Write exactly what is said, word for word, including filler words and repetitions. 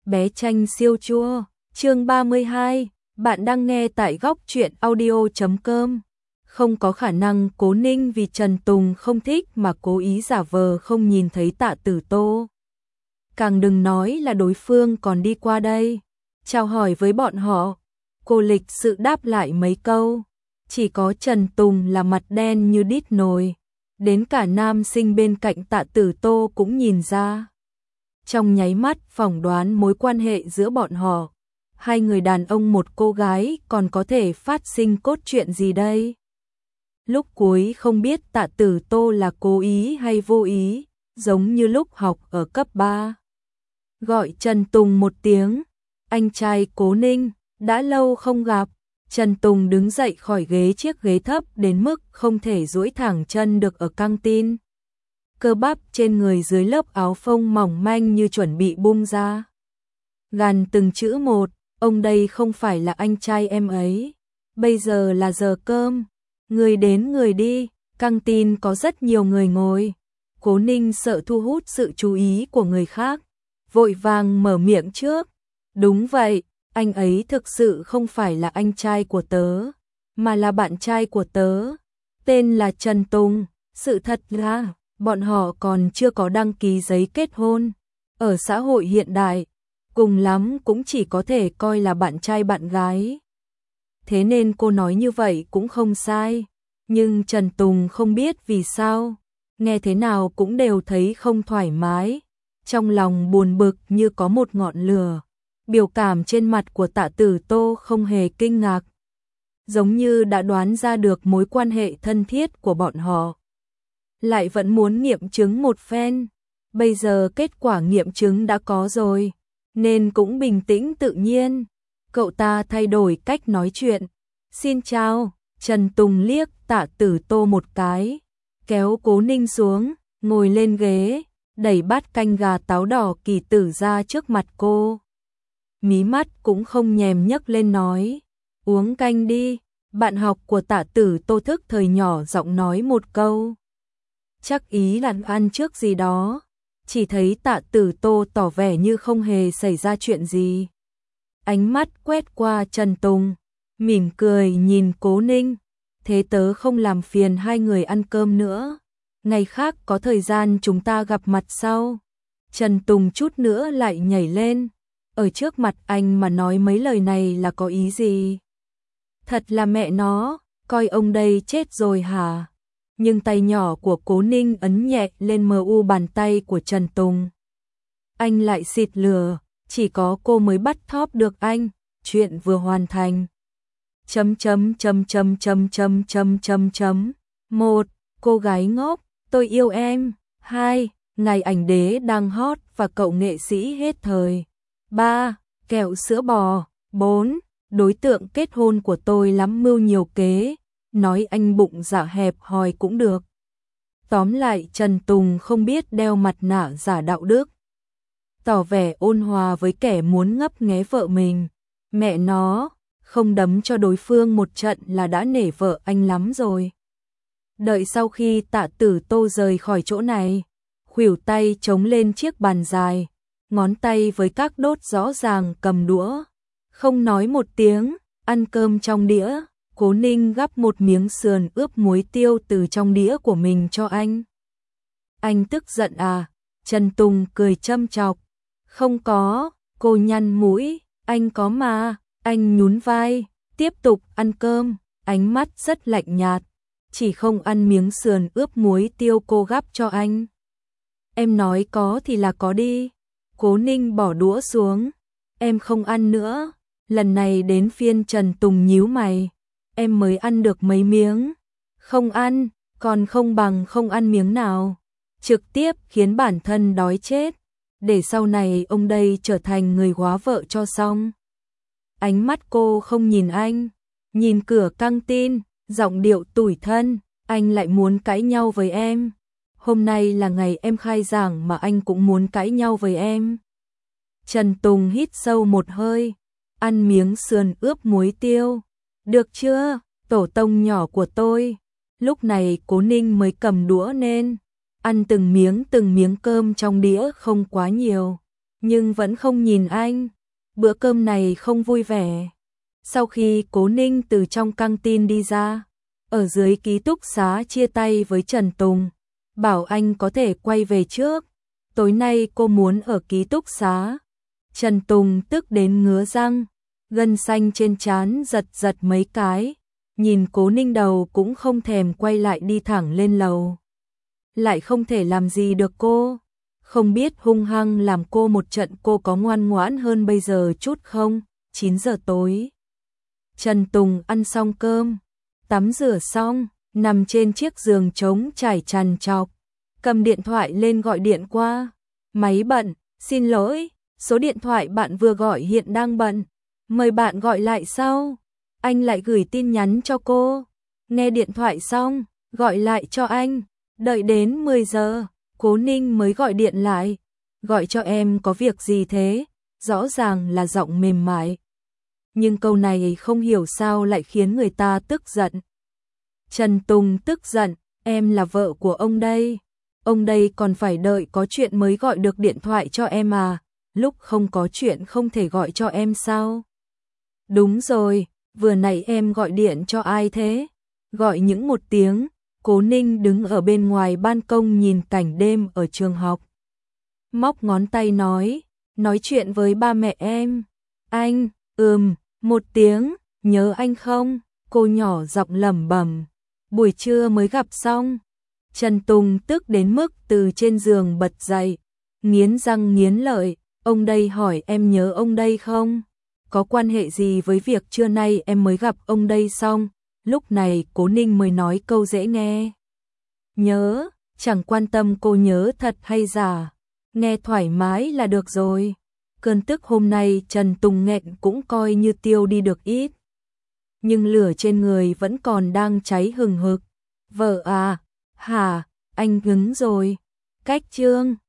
Bé Tranh siêu chua, chương ba mươi hai, bạn đang nghe tại góc truyện audio chấm com. Không có khả năng Cố Ninh vì Trần Tùng không thích mà cố ý giả vờ không nhìn thấy Tạ Tử Tô. Càng đừng nói là đối phương còn đi qua đây, chào hỏi với bọn họ. Cô lịch sự đáp lại mấy câu, chỉ có Trần Tùng là mặt đen như đít nồi, đến cả nam sinh bên cạnh Tạ Tử Tô cũng nhìn ra. Trong nháy mắt phỏng đoán mối quan hệ giữa bọn họ, hai người đàn ông một cô gái còn có thể phát sinh cốt truyện gì đây? Lúc cuối không biết Tạ Tử Tô là cố ý hay vô ý, giống như lúc học ở cấp ba. Gọi Trần Tùng một tiếng, anh trai Cố Ninh, đã lâu không gặp. Trần Tùng đứng dậy khỏi ghế, chiếc ghế thấp đến mức không thể duỗi thẳng chân được ở căng tin. Cơ bắp trên người dưới lớp áo phông mỏng manh như chuẩn bị bung ra. Gằn từng chữ một, ông đây không phải là anh trai em ấy. Bây giờ là giờ cơm, người đến người đi, căng tin có rất nhiều người ngồi. Cố Ninh sợ thu hút sự chú ý của người khác, vội vàng mở miệng trước. Đúng vậy, anh ấy thực sự không phải là anh trai của tớ, mà là bạn trai của tớ. Tên là Trần Tùng, sự thật là bọn họ còn chưa có đăng ký giấy kết hôn. Ở xã hội hiện đại, cùng lắm cũng chỉ có thể coi là bạn trai bạn gái. Thế nên cô nói như vậy cũng không sai. Nhưng Trần Tùng không biết vì sao, nghe thế nào cũng đều thấy không thoải mái. Trong lòng buồn bực như có một ngọn lửa. Biểu cảm trên mặt của Tạ Tử Tô không hề kinh ngạc, giống như đã đoán ra được mối quan hệ thân thiết của bọn họ. Lại vẫn muốn nghiệm chứng một phen. Bây giờ kết quả nghiệm chứng đã có rồi, nên cũng bình tĩnh tự nhiên. Cậu ta thay đổi cách nói chuyện. Xin chào. Trần Tùng liếc Tạ Tử Tô một cái, kéo Cố Ninh xuống, ngồi lên ghế, đẩy bát canh gà táo đỏ kỳ tử ra trước mặt cô. Mí mắt cũng không nhèm nhấc lên nói, uống canh đi. Bạn học của Tạ Tử Tô thức thời nhỏ giọng nói một câu, chắc ý là ăn trước gì đó. Chỉ thấy Tạ Tử Tô tỏ vẻ như không hề xảy ra chuyện gì. Ánh mắt quét qua Trần Tùng, mỉm cười nhìn Cố Ninh. Thế tớ không làm phiền hai người ăn cơm nữa, ngày khác có thời gian chúng ta gặp mặt sau. Trần Tùng chút nữa lại nhảy lên. Ở trước mặt anh mà nói mấy lời này là có ý gì? Thật là mẹ nó, coi ông đây chết rồi hả? Nhưng tay nhỏ của Cố Ninh ấn nhẹ lên mờ u bàn tay của Trần Tùng. Anh lại xịt lửa, chỉ có cô mới bắt thóp được anh, chuyện vừa hoàn thành. Chấm chấm chấm chấm chấm chấm chấm chấm chấm. Một, cô gái ngốc, tôi yêu em. Hai, ngày ảnh đế đang hot và cậu nghệ sĩ hết thời. Ba, kẹo sữa bò. Bốn, đối tượng kết hôn của tôi lắm mưu nhiều kế, nói anh bụng dạ hẹp hòi cũng được. Tóm lại Trần Tùng không biết đeo mặt nạ giả đạo đức, tỏ vẻ ôn hòa với kẻ muốn ngấp nghé vợ mình. Mẹ nó, không đấm cho đối phương một trận là đã nể vợ anh lắm rồi. Đợi sau khi Tạ Tử Tô rời khỏi chỗ này, khuỷu tay chống lên chiếc bàn dài, ngón tay với các đốt rõ ràng cầm đũa, không nói một tiếng, ăn cơm trong đĩa. Cố Ninh gắp một miếng sườn ướp muối tiêu từ trong đĩa của mình cho anh. Anh tức giận à? Trần Tùng cười châm chọc. Không có, cô nhăn mũi. Anh có mà. Anh nhún vai, tiếp tục ăn cơm, ánh mắt rất lạnh nhạt, chỉ không ăn miếng sườn ướp muối tiêu cô gắp cho anh. Em nói có thì là có đi. Cố Ninh bỏ đũa xuống. Em không ăn nữa. Lần này đến phiên Trần Tùng nhíu mày. Em mới ăn được mấy miếng. Không ăn, còn không bằng không ăn miếng nào. Trực tiếp khiến bản thân đói chết, để sau này ông đây trở thành người góa vợ cho xong. Ánh mắt cô không nhìn anh, nhìn cửa căng tin, giọng điệu tủi thân. Anh lại muốn cãi nhau với em. Hôm nay là ngày em khai giảng mà anh cũng muốn cãi nhau với em. Trần Tùng hít sâu một hơi, ăn miếng sườn ướp muối tiêu. Được chưa, tổ tông nhỏ của tôi. Lúc này Cố Ninh mới cầm đũa nên ăn từng miếng từng miếng cơm trong đĩa không quá nhiều, nhưng vẫn không nhìn anh. Bữa cơm này không vui vẻ. Sau khi Cố Ninh từ trong căng tin đi ra, ở dưới ký túc xá chia tay với Trần Tùng, bảo anh có thể quay về trước. Tối nay cô muốn ở ký túc xá. Trần Tùng tức đến ngứa răng, gân xanh trên trán giật giật mấy cái, nhìn Cố Ninh đầu cũng không thèm quay lại đi thẳng lên lầu. Lại không thể làm gì được cô, không biết hung hăng làm cô một trận cô có ngoan ngoãn hơn bây giờ chút không. chín giờ tối. Trần Tùng ăn xong cơm, tắm rửa xong, nằm trên chiếc giường trống trải trằn trọc, cầm điện thoại lên gọi điện qua. Máy bận, xin lỗi, số điện thoại bạn vừa gọi hiện đang bận, mời bạn gọi lại sau. Anh lại gửi tin nhắn cho cô. Nghe điện thoại xong, gọi lại cho anh. Đợi đến mười giờ, Cố Ninh mới gọi điện lại. Gọi cho em có việc gì thế? Rõ ràng là giọng mềm mại. Nhưng câu này không hiểu sao lại khiến người ta tức giận. Trần Tùng tức giận, em là vợ của ông đây. Ông đây còn phải đợi có chuyện mới gọi được điện thoại cho em à? Lúc không có chuyện không thể gọi cho em sao? Đúng rồi, vừa nãy em gọi điện cho ai thế? Gọi những một tiếng. Cố Ninh đứng ở bên ngoài ban công nhìn cảnh đêm ở trường học. Móc ngón tay nói, nói chuyện với ba mẹ em. Anh, ừm, một tiếng, nhớ anh không? Cô nhỏ giọng lẩm bẩm. Buổi trưa mới gặp xong. Trần Tùng tức đến mức từ trên giường bật dậy, nghiến răng nghiến lợi. Ông đây hỏi em nhớ ông đây không? Có quan hệ gì với việc trưa nay em mới gặp ông đây xong? Lúc này Cố Ninh mới nói câu dễ nghe. Nhớ, chẳng quan tâm cô nhớ thật hay giả. Nghe thoải mái là được rồi. Cơn tức hôm nay Trần Tùng nghẹn cũng coi như tiêu đi được ít. Nhưng lửa trên người vẫn còn đang cháy hừng hực. Vợ à, hả, anh hứng rồi. Cách chương.